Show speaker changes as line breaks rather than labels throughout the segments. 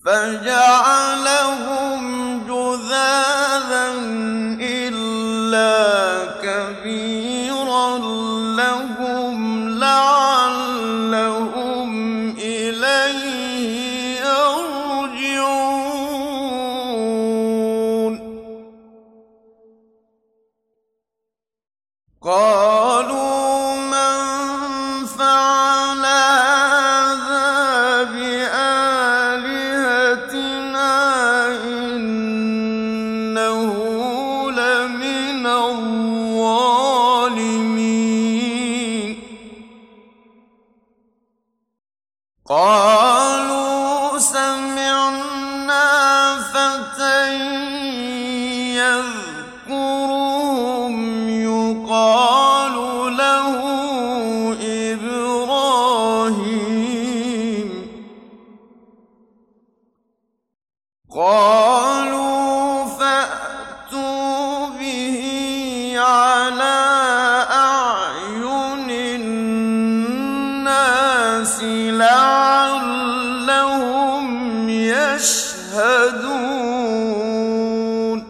فجعلهم جذاذا إلا كبيرا لهم لعلهم إليه يرجعون قالوا من فعل هذا بآلهتنا إنه لمن الظالمين قالوا سمعنا فتى يذكرهم يقال له إبراهيم قالوا فأتوا به على أعين الناس لعلهم يشهدون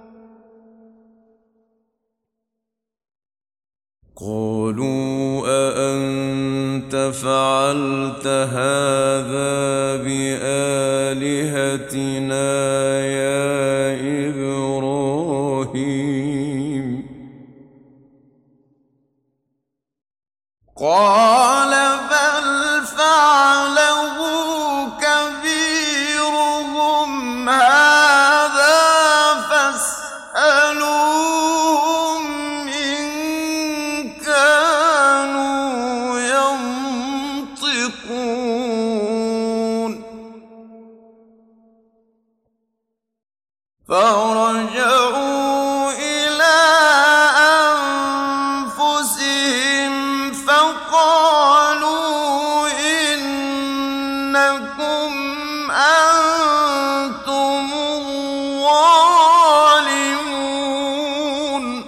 قالوا أأنت فعلت هذا بآلهتنا يا إبراهيم قال بل فعله كبيرهم هذا فاسألوهم إن كانوا ينطقون فرجعوا إلى أنفسهم فقالوا إنكم أنتم الظالمون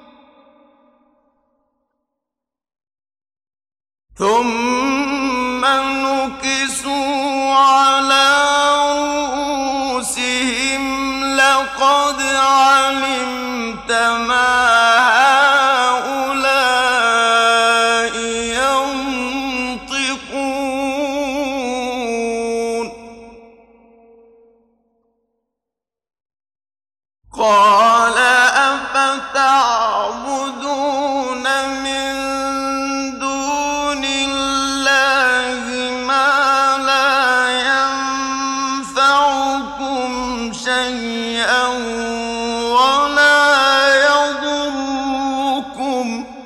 ثم نكسوا على رؤوسهم لقد علمت ما هؤلاء ينطقون قال أفتعبدون من دون الله ما لا ينفعكم شيئا ولا يضركم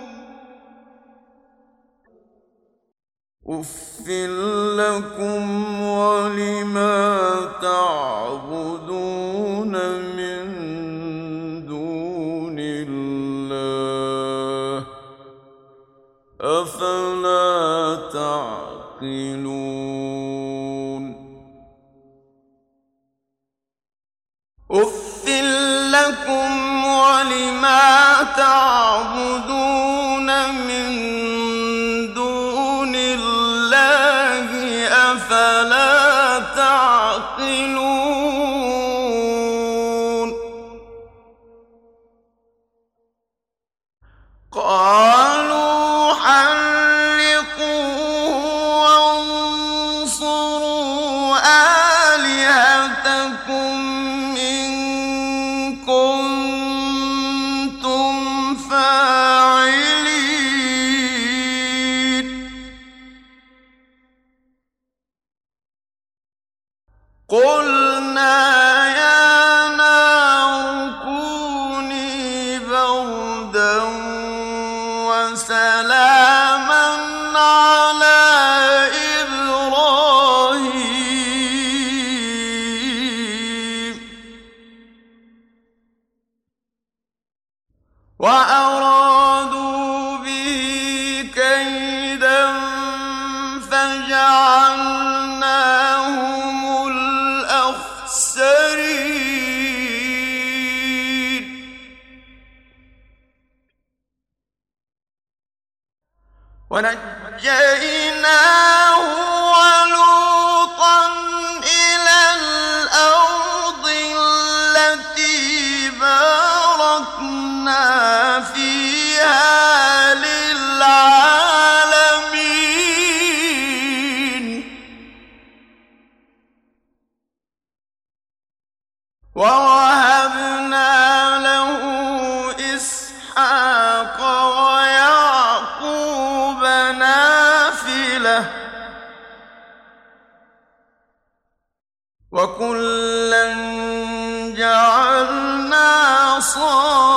أف لكم ولما تعبدون من دون الله أفلا تعقلون أف لكم ولما تعبدون من دون الله أفلا تعقلون قالوا حرقوه وانصروا آلهتكم إن كنتم فاعلين قلنا يا نار كوني بردا وسلاما على إبراهيم وأرادوا به كيدا فجعلناهم الأخسرين ونجيناه ولوطا إلى وكلا جعلنا صالحين